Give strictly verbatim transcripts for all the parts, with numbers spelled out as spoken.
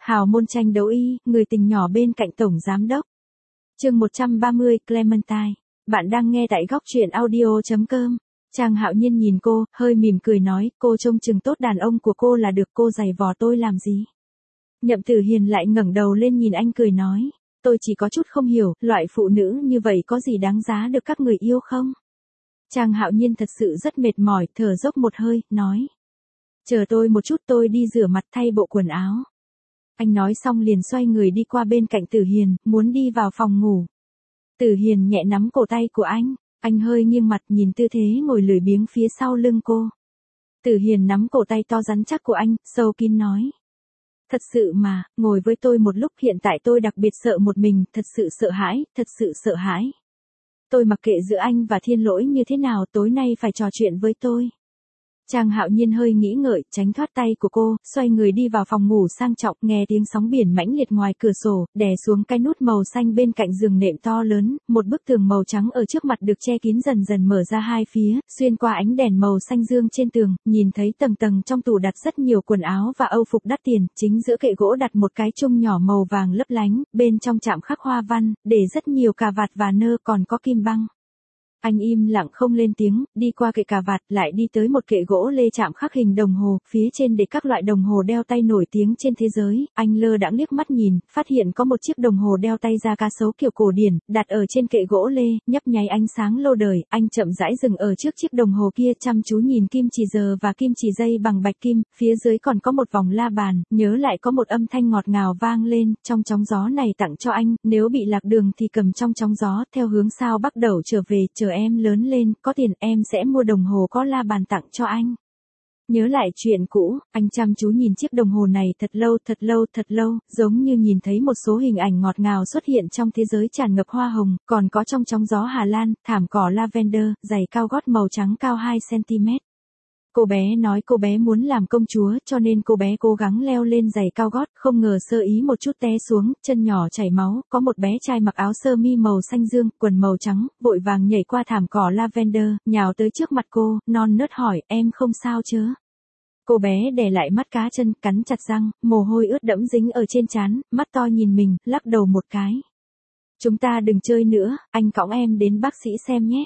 Hào môn tranh đấu y, người tình nhỏ bên cạnh tổng giám đốc. Chương một trăm ba mươi, Clementine. Bạn đang nghe tại góc truyện audio chấm com. Trang Hạo Nhiên nhìn cô, hơi mỉm cười nói, cô trông chừng tốt đàn ông của cô là được, cô giày vò tôi làm gì? Nhậm Tử Hiền lại ngẩng đầu lên nhìn anh cười nói, tôi chỉ có chút không hiểu, loại phụ nữ như vậy có gì đáng giá được các người yêu không? Trang Hạo Nhiên thật sự rất mệt mỏi, thở dốc một hơi, nói. Chờ tôi một chút, tôi đi rửa mặt thay bộ quần áo. Anh nói xong liền xoay người đi qua bên cạnh Tử Hiền, muốn đi vào phòng ngủ. Tử Hiền nhẹ nắm cổ tay của anh, anh hơi nghiêng mặt nhìn tư thế ngồi lười biếng phía sau lưng cô. Tử Hiền nắm cổ tay to rắn chắc của anh, sâu kín nói. Thật sự mà, ngồi với tôi một lúc, hiện tại tôi đặc biệt sợ một mình, thật sự sợ hãi, thật sự sợ hãi. Tôi mặc kệ giữa anh và Thiên Lỗi như thế nào, tối nay phải trò chuyện với tôi. Trang Hạo Nhiên hơi nghĩ ngợi, tránh thoát tay của cô, xoay người đi vào phòng ngủ sang trọng, nghe tiếng sóng biển mãnh liệt ngoài cửa sổ, đè xuống cái nút màu xanh bên cạnh giường nệm to lớn, một bức tường màu trắng ở trước mặt được che kín dần dần mở ra hai phía, xuyên qua ánh đèn màu xanh dương trên tường, nhìn thấy tầng tầng trong tủ đặt rất nhiều quần áo và âu phục đắt tiền, chính giữa kệ gỗ đặt một cái chung nhỏ màu vàng lấp lánh, bên trong chạm khắc hoa văn, để rất nhiều cà vạt và nơ, còn có kim băng. Anh im lặng không lên tiếng, đi qua kệ cà vạt, lại đi tới một kệ gỗ lê chạm khắc hình đồng hồ, phía trên để các loại đồng hồ đeo tay nổi tiếng trên thế giới. Anh lơ đãng liếc mắt nhìn, phát hiện có một chiếc đồng hồ đeo tay da cá sấu kiểu cổ điển, đặt ở trên kệ gỗ lê, nhấp nháy ánh sáng lâu đời. Anh chậm rãi dừng ở trước chiếc đồng hồ kia, chăm chú nhìn kim chỉ giờ và kim chỉ giây bằng bạch kim, phía dưới còn có một vòng la bàn, nhớ lại có một âm thanh ngọt ngào vang lên, trong chóng gió này tặng cho anh, nếu bị lạc đường thì cầm trong chóng gió, theo hướng sao bắc đẩu trở về, chờ em lớn lên, có tiền em sẽ mua đồng hồ có la bàn tặng cho anh. Nhớ lại chuyện cũ, anh chăm chú nhìn chiếc đồng hồ này thật lâu, thật lâu, thật lâu, giống như nhìn thấy một số hình ảnh ngọt ngào xuất hiện trong thế giới tràn ngập hoa hồng, còn có trong chóng gió Hà Lan, thảm cỏ lavender, giày cao gót màu trắng cao hai xăng ti mét. Cô bé nói cô bé muốn làm công chúa, cho nên cô bé cố gắng leo lên giày cao gót, không ngờ sơ ý một chút té xuống, chân nhỏ chảy máu, có một bé trai mặc áo sơ mi màu xanh dương, quần màu trắng, vội vàng nhảy qua thảm cỏ lavender, nhào tới trước mặt cô, non nớt hỏi, em không sao chứ? Cô bé đè lại mắt cá chân, cắn chặt răng, mồ hôi ướt đẫm dính ở trên trán, mắt to nhìn mình, lắc đầu một cái. Chúng ta đừng chơi nữa, anh cõng em đến bác sĩ xem nhé.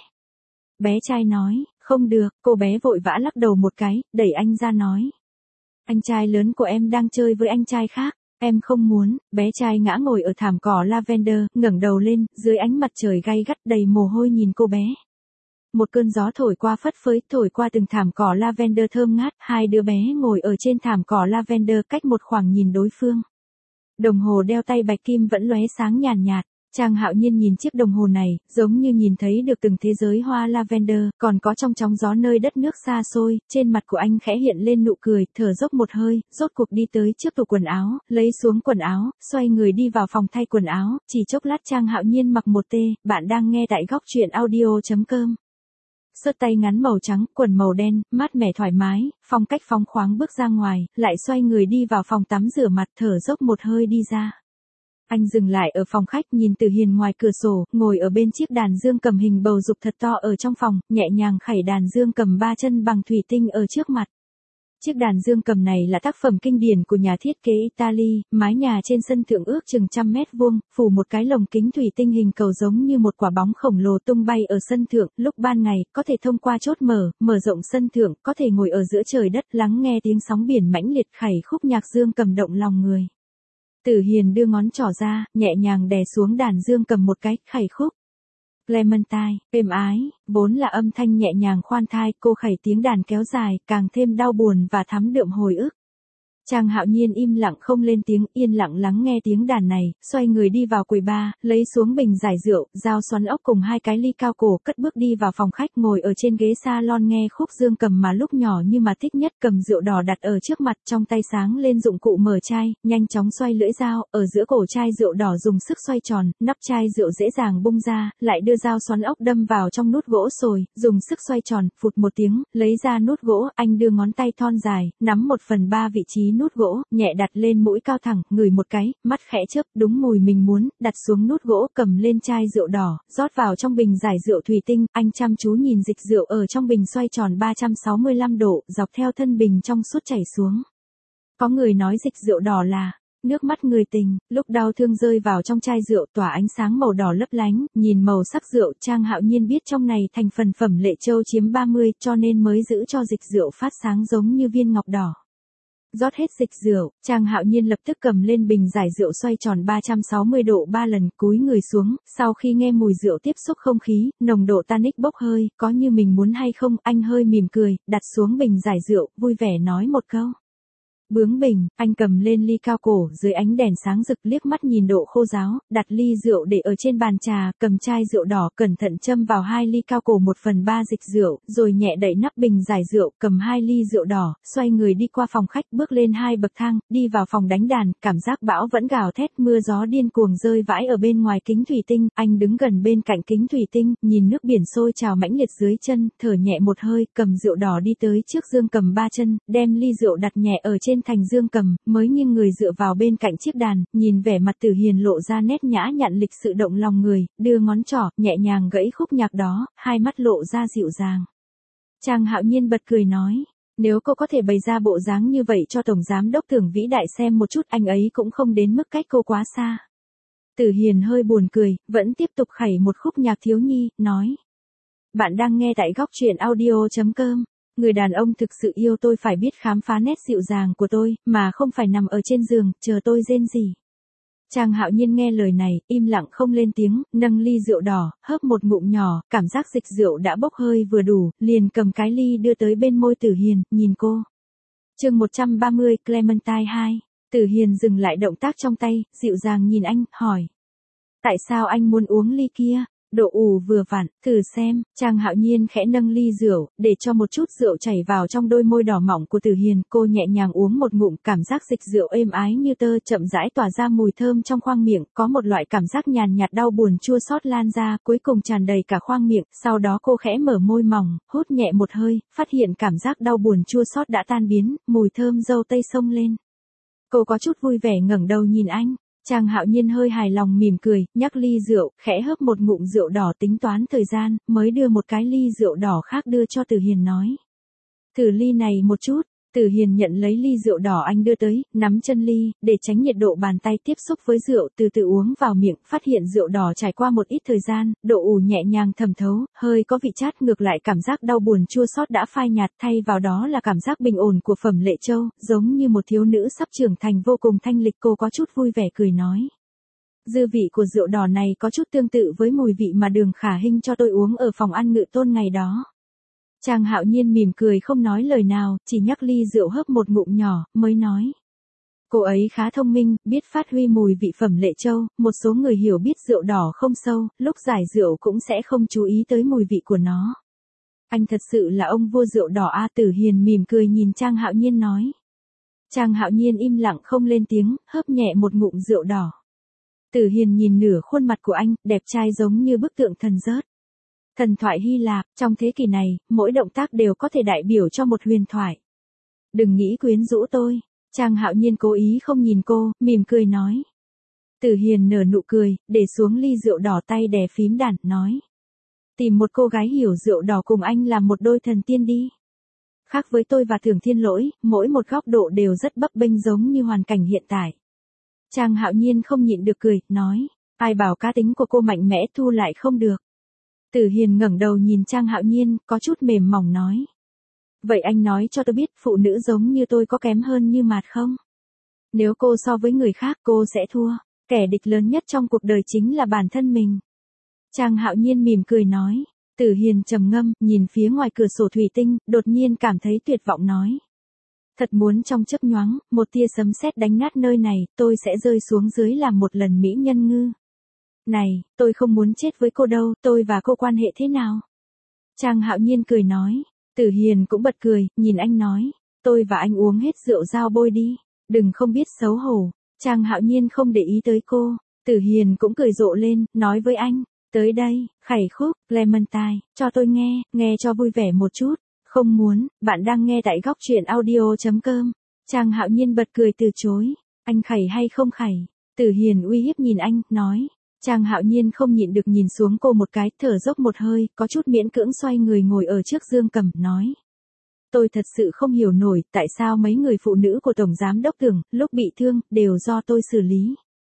Bé trai nói. Không được, cô bé vội vã lắc đầu một cái, đẩy anh ra nói. Anh trai lớn của em đang chơi với anh trai khác, em không muốn. Bé trai ngã ngồi ở thảm cỏ lavender, ngẩng đầu lên, dưới ánh mặt trời gay gắt đầy mồ hôi nhìn cô bé. Một cơn gió thổi qua phất phới, thổi qua từng thảm cỏ lavender thơm ngát, hai đứa bé ngồi ở trên thảm cỏ lavender cách một khoảng nhìn đối phương. Đồng hồ đeo tay bạch kim vẫn lóe sáng nhàn nhạt. Trang Hạo Nhiên nhìn chiếc đồng hồ này, giống như nhìn thấy được từng thế giới hoa lavender, còn có trong chóng gió nơi đất nước xa xôi, trên mặt của anh khẽ hiện lên nụ cười, thở dốc một hơi, rốt cuộc đi tới trước tủ quần áo, lấy xuống quần áo, xoay người đi vào phòng thay quần áo, chỉ chốc lát Trang Hạo Nhiên mặc một tê, bạn đang nghe tại góc truyện audio chấm com. Sớt tay ngắn màu trắng, quần màu đen, mát mẻ thoải mái, phong cách phóng khoáng bước ra ngoài, lại xoay người đi vào phòng tắm rửa mặt, thở dốc một hơi đi ra. Anh dừng lại ở phòng khách, nhìn Tử Hiền ngoài cửa sổ, ngồi ở bên chiếc đàn dương cầm hình bầu dục thật to ở trong phòng, nhẹ nhàng khẩy đàn dương cầm ba chân bằng thủy tinh ở trước mặt. Chiếc đàn dương cầm này là tác phẩm kinh điển của nhà thiết kế Italy, mái nhà trên sân thượng ước chừng trăm mét vuông, phủ một cái lồng kính thủy tinh hình cầu giống như một quả bóng khổng lồ tung bay ở sân thượng, lúc ban ngày, có thể thông qua chốt mở, mở rộng sân thượng, có thể ngồi ở giữa trời đất, lắng nghe tiếng sóng biển mãnh liệt khẩy khúc nhạc dương cầm động lòng người. Tử Hiền đưa ngón trỏ ra, nhẹ nhàng đè xuống đàn dương cầm một cái, khẩy khúc. Clementine, êm ái, vốn là âm thanh nhẹ nhàng khoan thai, cô khẩy tiếng đàn kéo dài, càng thêm đau buồn và thắm đượm hồi ức. Trang Hạo Nhiên im lặng không lên tiếng, yên lặng lắng nghe tiếng đàn này, xoay người đi vào quầy bar, lấy xuống bình giải rượu, dao xoắn ốc cùng hai cái ly cao cổ, cất bước đi vào phòng khách, ngồi ở trên ghế salon nghe khúc dương cầm mà lúc nhỏ như mà thích nhất, cầm rượu đỏ đặt ở trước mặt, trong tay sáng lên dụng cụ mở chai, nhanh chóng xoay lưỡi dao, ở giữa cổ chai rượu đỏ dùng sức xoay tròn, nắp chai rượu dễ dàng bung ra, lại đưa dao xoắn ốc đâm vào trong nút gỗ sồi, dùng sức xoay tròn, phụt một tiếng, lấy ra nút gỗ, anh đưa ngón tay thon dài, nắm một phần ba vị trí nút gỗ, nhẹ đặt lên mũi cao thẳng, ngửi một cái, mắt khẽ chớp, đúng mùi mình muốn, đặt xuống nút gỗ, cầm lên chai rượu đỏ, rót vào trong bình giải rượu thủy tinh, anh chăm chú nhìn dịch rượu ở trong bình xoay tròn ba trăm sáu mươi lăm độ, dọc theo thân bình trong suốt chảy xuống. Có người nói dịch rượu đỏ là Nước mắt người tình, lúc đau thương rơi vào trong chai rượu tỏa ánh sáng màu đỏ lấp lánh, nhìn màu sắc rượu Trang Hạo Nhiên biết trong này thành phần phẩm Lệ Châu chiếm ba mươi cho nên mới giữ cho dịch rượu phát sáng giống như viên ngọc đỏ. Rót hết dịch rượu, Trang Hạo Nhiên lập tức cầm lên bình giải rượu xoay tròn ba trăm sáu mươi độ ba lần cúi người xuống, sau khi nghe mùi rượu tiếp xúc không khí, nồng độ tanic bốc hơi, có như mình muốn hay không, anh hơi mỉm cười, đặt xuống bình giải rượu, vui vẻ nói một câu. Bướng bỉnh, anh cầm lên ly cao cổ dưới ánh đèn sáng rực liếc mắt nhìn độ khô ráo, đặt ly rượu để ở trên bàn trà, cầm chai rượu đỏ cẩn thận châm vào hai ly cao cổ một phần ba dịch rượu, rồi nhẹ đẩy nắp bình giải rượu, cầm hai ly rượu đỏ, xoay người đi qua phòng khách bước lên hai bậc thang, đi vào phòng đánh đàn, cảm giác bão vẫn gào thét mưa gió điên cuồng rơi vãi ở bên ngoài kính thủy tinh, anh đứng gần bên cạnh kính thủy tinh, nhìn nước biển sôi trào mãnh liệt dưới chân, thở nhẹ một hơi, cầm rượu đỏ đi tới trước dương cầm ba chân, đem ly rượu đặt nhẹ ở trên thành dương cầm, mới nghiêng người dựa vào bên cạnh chiếc đàn, nhìn vẻ mặt Tử Hiền lộ ra nét nhã nhặn lịch sự động lòng người, đưa ngón trỏ, nhẹ nhàng gãy khúc nhạc đó, hai mắt lộ ra dịu dàng. Trang Hạo Nhiên bật cười nói, nếu cô có thể bày ra bộ dáng như vậy cho Tổng Giám Đốc Tưởng Vĩ Đại xem một chút anh ấy cũng không đến mức cách cô quá xa. Tử Hiền hơi buồn cười, vẫn tiếp tục khẩy một khúc nhạc thiếu nhi, nói. Bạn đang nghe tại góc truyện audio chấm com. Người đàn ông thực sự yêu tôi phải biết khám phá nét dịu dàng của tôi, mà không phải nằm ở trên giường, chờ tôi rên rỉ. Trang Hạo Nhiên nghe lời này, im lặng không lên tiếng, nâng ly rượu đỏ, hớp một ngụm nhỏ, cảm giác dịch rượu đã bốc hơi vừa đủ, liền cầm cái ly đưa tới bên môi Tử Hiền, nhìn cô. Chương một trăm ba mươi, Clementine hai. Tử Hiền dừng lại động tác trong tay, dịu dàng nhìn anh, hỏi. Tại sao anh muốn uống ly kia? Độ ủ vừa vặn, thử xem, Trang Hạo Nhiên khẽ nâng ly rượu, để cho một chút rượu chảy vào trong đôi môi đỏ mọng của Tử Hiền, cô nhẹ nhàng uống một ngụm, cảm giác dịch rượu êm ái như tơ chậm rãi tỏa ra mùi thơm trong khoang miệng, có một loại cảm giác nhàn nhạt đau buồn chua xót lan ra, cuối cùng tràn đầy cả khoang miệng, sau đó cô khẽ mở môi mỏng, hút nhẹ một hơi, phát hiện cảm giác đau buồn chua xót đã tan biến, mùi thơm dâu tây xông lên. Cô có chút vui vẻ ngẩng đầu nhìn anh. Trang Hạo Nhiên hơi hài lòng mỉm cười, nhắc ly rượu, khẽ hớp một ngụm rượu đỏ tính toán thời gian, mới đưa một cái ly rượu đỏ khác đưa cho Tử Hiền nói. Thử ly này một chút, Tử Hiền nhận lấy ly rượu đỏ anh đưa tới, nắm chân ly, để tránh nhiệt độ bàn tay tiếp xúc với rượu, từ từ uống vào miệng, phát hiện rượu đỏ trải qua một ít thời gian, độ ủ nhẹ nhàng thẩm thấu, hơi có vị chát ngược lại cảm giác đau buồn chua xót đã phai nhạt, thay vào đó là cảm giác bình ổn của phẩm Lệ Châu, giống như một thiếu nữ sắp trưởng thành vô cùng thanh lịch. Cô có chút vui vẻ cười nói. Dư vị của rượu đỏ này có chút tương tự với mùi vị mà Đường Khả Hinh cho tôi uống ở phòng ăn Ngự Tôn ngày đó. Trang Hạo Nhiên mỉm cười không nói lời nào, chỉ nhắc ly rượu hớp một ngụm nhỏ, mới nói. Cô ấy khá thông minh, biết phát huy mùi vị phẩm Lệ Châu, một số người hiểu biết rượu đỏ không sâu, lúc giải rượu cũng sẽ không chú ý tới mùi vị của nó. Anh thật sự là ông vua rượu đỏ a. Tử Hiền mỉm cười nhìn Trang Hạo Nhiên nói. Trang Hạo Nhiên im lặng không lên tiếng, hớp nhẹ một ngụm rượu đỏ. Tử Hiền nhìn nửa khuôn mặt của anh, đẹp trai giống như bức tượng thần rớt. Thần thoại Hy Lạp, trong thế kỷ này, mỗi động tác đều có thể đại biểu cho một huyền thoại. Đừng nghĩ quyến rũ tôi. Trang Hạo Nhiên cố ý không nhìn cô, mỉm cười nói. Tử Hiền nở nụ cười, để xuống ly rượu đỏ tay đè phím đàn, nói. Tìm một cô gái hiểu rượu đỏ cùng anh làm một đôi thần tiên đi. Khác với tôi và Thường Thiên Lỗi, mỗi một góc độ đều rất bấp bênh giống như hoàn cảnh hiện tại. Trang Hạo Nhiên không nhịn được cười, nói. Ai bảo cá tính của cô mạnh mẽ thu lại không được. Tử Hiền ngẩng đầu nhìn Trang Hạo Nhiên, có chút mềm mỏng nói. Vậy anh nói cho tôi biết phụ nữ giống như tôi có kém hơn Như Mạt không? Nếu cô so với người khác cô sẽ thua, kẻ địch lớn nhất trong cuộc đời chính là bản thân mình. Trang Hạo Nhiên mỉm cười nói. Tử Hiền trầm ngâm, nhìn phía ngoài cửa sổ thủy tinh, đột nhiên cảm thấy tuyệt vọng nói. Thật muốn trong chớp nhoáng, một tia sấm sét đánh nát nơi này, tôi sẽ rơi xuống dưới làm một lần mỹ nhân ngư. Này, tôi không muốn chết với cô đâu, tôi và cô quan hệ thế nào? Trang Hạo Nhiên cười nói. Tử Hiền cũng bật cười, nhìn anh nói. Tôi và anh uống hết rượu dao bôi đi, đừng không biết xấu hổ. Trang Hạo Nhiên không để ý tới cô. Tử Hiền cũng cười rộ lên, nói với anh. Tới đây, khẩy khúc, Clementine, cho tôi nghe, nghe cho vui vẻ một chút. Không muốn, bạn đang nghe tại góc truyện audio chấm com. Trang Hạo Nhiên bật cười từ chối. Anh khẩy hay không khẩy? Tử Hiền uy hiếp nhìn anh, nói. Trang Hạo Nhiên không nhịn được nhìn xuống cô một cái, thở dốc một hơi, có chút miễn cưỡng xoay người ngồi ở trước dương cầm, nói. tôi thật sự không hiểu nổi tại sao mấy người phụ nữ của Tổng Giám Đốc tưởng, lúc bị thương, đều do tôi xử lý.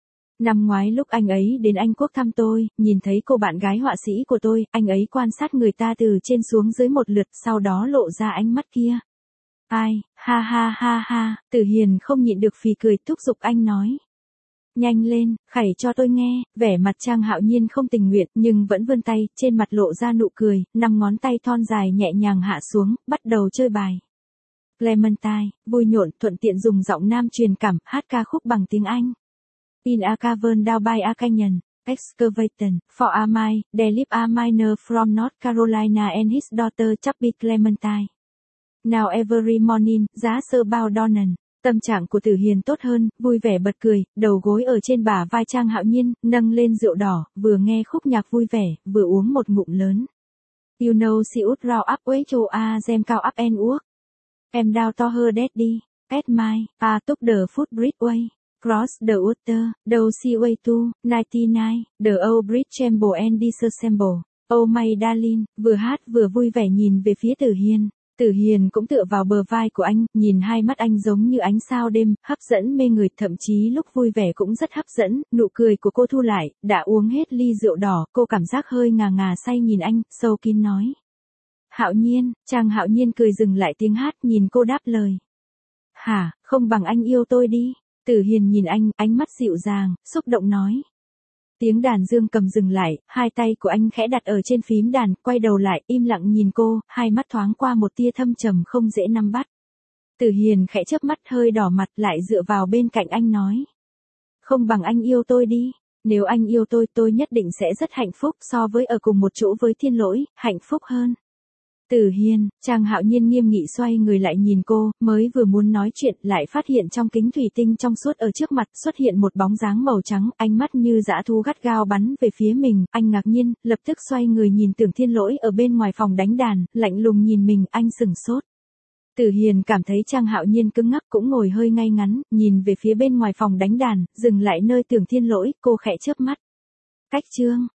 Năm ngoái lúc anh ấy đến Anh Quốc thăm tôi, nhìn thấy cô bạn gái họa sĩ của tôi, anh ấy quan sát người ta từ trên xuống dưới một lượt, sau đó lộ ra ánh mắt kia. Ai, ha ha ha ha, Tử Hiền không nhịn được phì cười thúc giục anh nói. Nhanh lên, khảy cho tôi nghe, vẻ mặt Trang Hạo Nhiên không tình nguyện nhưng vẫn vươn tay, trên mặt lộ ra nụ cười, năm ngón tay thon dài nhẹ nhàng hạ xuống, bắt đầu chơi bài. Clementine, vui nhộn, thuận tiện dùng giọng nam truyền cảm, hát ca khúc bằng tiếng Anh. In a cavern down by a canyon, excavation, for a mine, there lived a miner from North Carolina and his daughter Chubby Clementine. Now every morning, giá sơ bao Donan. Tâm trạng của Tử Hiền tốt hơn, vui vẻ bật cười, đầu gối ở trên bả vai Trang Hạo Nhiên, nâng lên rượu đỏ, vừa nghe khúc nhạc vui vẻ, vừa uống một ngụm lớn. You know she would roll up way to a them cao up and walk. Em down to her daddy, at my, a took the footbridge way. Cross the water, though she way to, ninety-nine, the old bridge tremble and disassemble. Oh my darling, vừa hát vừa vui vẻ nhìn về phía Tử Hiền. Tử Hiền cũng tựa vào bờ vai của anh, nhìn hai mắt anh giống như ánh sao đêm, hấp dẫn mê người, thậm chí lúc vui vẻ cũng rất hấp dẫn, nụ cười của cô thu lại, đã uống hết ly rượu đỏ, cô cảm giác hơi ngà ngà say nhìn anh, sâu kín nói. Hạo Nhiên, Trang Hạo Nhiên cười dừng lại tiếng hát, nhìn cô đáp lời. Hả, không bằng anh yêu tôi đi. Tử Hiền nhìn anh, ánh mắt dịu dàng, xúc động nói. Tiếng đàn dương cầm dừng lại, hai tay của anh khẽ đặt ở trên phím đàn, quay đầu lại, im lặng nhìn cô, hai mắt thoáng qua một tia thâm trầm không dễ nắm bắt. Tử Hiền khẽ chớp mắt hơi đỏ mặt lại dựa vào bên cạnh anh nói. Không bằng anh yêu tôi đi, nếu anh yêu tôi tôi nhất định sẽ rất hạnh phúc so với ở cùng một chỗ với Thiên Lỗi, hạnh phúc hơn. Tử Hiền, Trang Hạo Nhiên nghiêm nghị xoay người lại nhìn cô, mới vừa muốn nói chuyện lại phát hiện trong kính thủy tinh trong suốt ở trước mặt xuất hiện một bóng dáng màu trắng, ánh mắt như dã thú gắt gao bắn về phía mình, anh ngạc nhiên, lập tức xoay người nhìn Tưởng Thiên Lỗi ở bên ngoài phòng đánh đàn, lạnh lùng nhìn mình, anh sừng sốt. Tử Hiền cảm thấy Trang Hạo Nhiên cứng ngắc cũng ngồi hơi ngay ngắn, nhìn về phía bên ngoài phòng đánh đàn, dừng lại nơi Tưởng Thiên Lỗi, cô khẽ chớp mắt. Cách chương